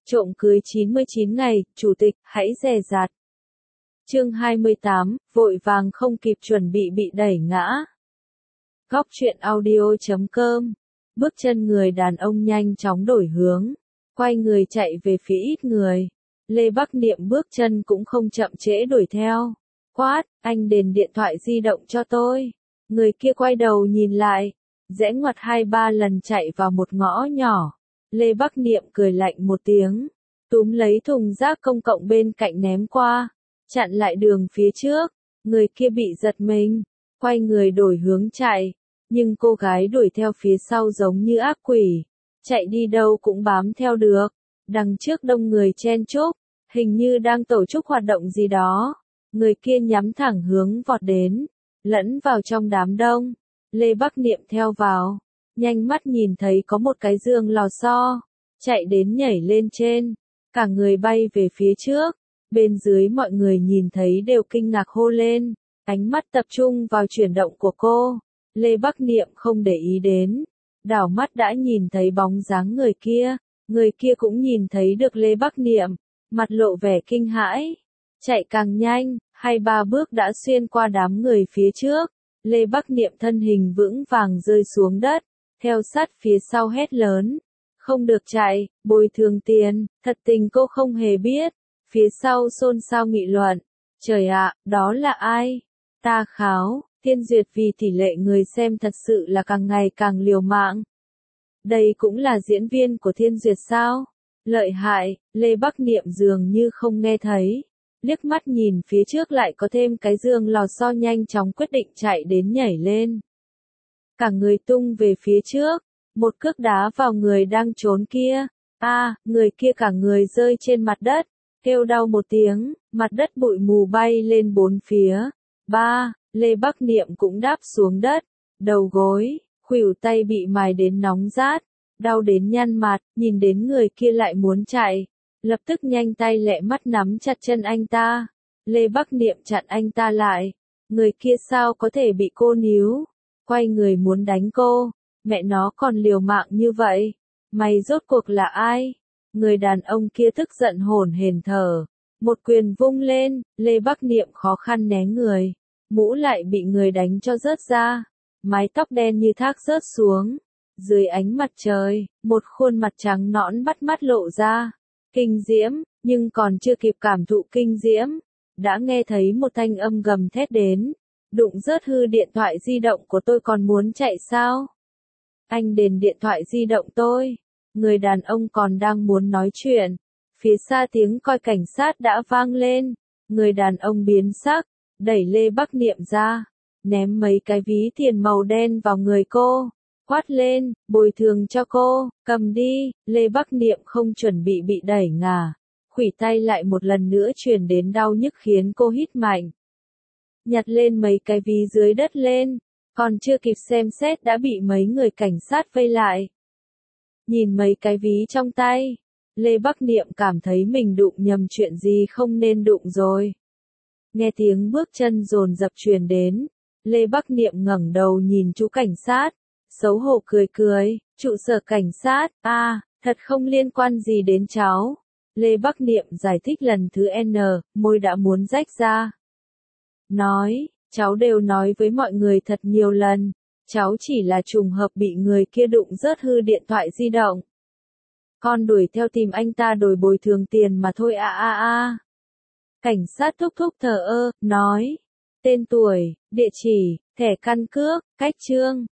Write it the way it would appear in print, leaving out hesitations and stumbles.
Trộm cưới 99 ngày, chủ tịch, hãy dè dặt. Chương 28, vội vàng không kịp chuẩn bị đẩy ngã. Góc truyện audio.com. Bước chân người đàn ông nhanh chóng đổi hướng, quay người chạy về phía ít người. Lê Bắc Niệm bước chân cũng không chậm trễ đuổi theo. Quát, anh đền điện thoại di động cho tôi. Người kia quay đầu nhìn lại, rẽ ngoặt 2-3 lần chạy vào một ngõ nhỏ. Lê Bắc Niệm cười lạnh một tiếng, túm lấy thùng rác công cộng bên cạnh ném qua, chặn lại đường phía trước. Người kia bị giật mình, quay người đổi hướng chạy, nhưng cô gái đuổi theo phía sau giống như ác quỷ, chạy đi đâu cũng bám theo được. Đằng trước đông người chen chúc, hình như đang tổ chức hoạt động gì đó. Người kia nhắm thẳng hướng vọt đến, lẫn vào trong đám đông. Lê Bắc Niệm theo vào, nhanh mắt nhìn thấy có một cái giường lò xo, chạy đến nhảy lên trên, cả người bay về phía trước. Bên dưới mọi người nhìn thấy đều kinh ngạc hô lên, ánh mắt tập trung vào chuyển động của cô. Lê Bắc Niệm không để ý đến, đảo mắt đã nhìn thấy bóng dáng người kia cũng nhìn thấy được Lê Bắc Niệm, mặt lộ vẻ kinh hãi, chạy càng nhanh, 2-3 bước đã xuyên qua đám người phía trước. Lê Bắc Niệm thân hình vững vàng rơi xuống đất, theo sát phía sau hét lớn, không được chạy, bồi thường tiền. Thật tình cô không hề biết. Phía sau xôn xao nghị luận, trời ạ, đó là ai? Ta kháo, Thiên Duyệt vì tỷ lệ người xem thật sự là càng ngày càng liều mạng. Đây cũng là diễn viên của Thiên Duyệt sao? Lợi hại. Lê Bắc Niệm dường như không nghe thấy, liếc mắt nhìn phía trước lại có thêm cái giường lò xo, nhanh chóng quyết định chạy đến nhảy lên. Cả người tung về phía trước, một cước đá vào người đang trốn kia. Người kia cả người rơi trên mặt đất, kêu đau một tiếng, mặt đất bụi mù bay lên bốn phía. Lê Bắc Niệm cũng đáp xuống đất, đầu gối, khuỷu tay bị mài đến nóng rát, đau đến nhăn mặt, nhìn đến người kia lại muốn chạy, lập tức nhanh tay lẹ mắt nắm chặt chân anh ta. Lê Bắc Niệm chặn anh ta lại, người kia sao có thể bị cô níu, quay người muốn đánh cô. Mẹ nó còn liều mạng như vậy, mày rốt cuộc là ai? Người đàn ông kia tức giận hổn hển thở, một quyền vung lên. Lê Bắc Niệm khó khăn né người, mũ lại bị người đánh cho rớt ra, mái tóc đen như thác rớt xuống. Dưới ánh mặt trời, một khuôn mặt trắng nõn bắt mắt lộ ra, kinh diễm, nhưng còn chưa kịp cảm thụ kinh diễm, đã nghe thấy một thanh âm gầm thét đến, đụng rớt hư điện thoại di động của tôi còn muốn chạy sao? Anh đền điện thoại di động tôi. Người đàn ông còn đang muốn nói chuyện, phía xa tiếng còi cảnh sát đã vang lên. Người đàn ông biến sắc, đẩy Lê Bắc Niệm ra, ném mấy cái ví tiền màu đen vào người cô, quát lên, bồi thường cho cô, cầm đi. Lê Bắc Niệm không chuẩn bị đẩy ngã, khuỷu tay lại một lần nữa truyền đến đau nhức khiến cô hít mạnh. Nhặt lên mấy cái ví dưới đất lên, còn chưa kịp xem xét đã bị mấy người cảnh sát vây lại. Nhìn mấy cái ví trong tay, Lê Bắc Niệm cảm thấy mình đụng nhầm chuyện gì không nên đụng rồi. Nghe tiếng bước chân dồn dập truyền đến, Lê Bắc Niệm ngẩng đầu nhìn chú cảnh sát, xấu hổ cười, trụ sở cảnh sát, thật không liên quan gì đến cháu. Lê Bắc Niệm giải thích lần thứ N, môi đã muốn rách ra. Nói, cháu đều nói với mọi người thật nhiều lần, cháu chỉ là trùng hợp bị người kia đụng rớt hư điện thoại di động. Con đuổi theo tìm anh ta đòi bồi thường tiền mà thôi. Cảnh sát thúc thờ ơ, nói, tên tuổi, địa chỉ, thẻ căn cước, cách chương.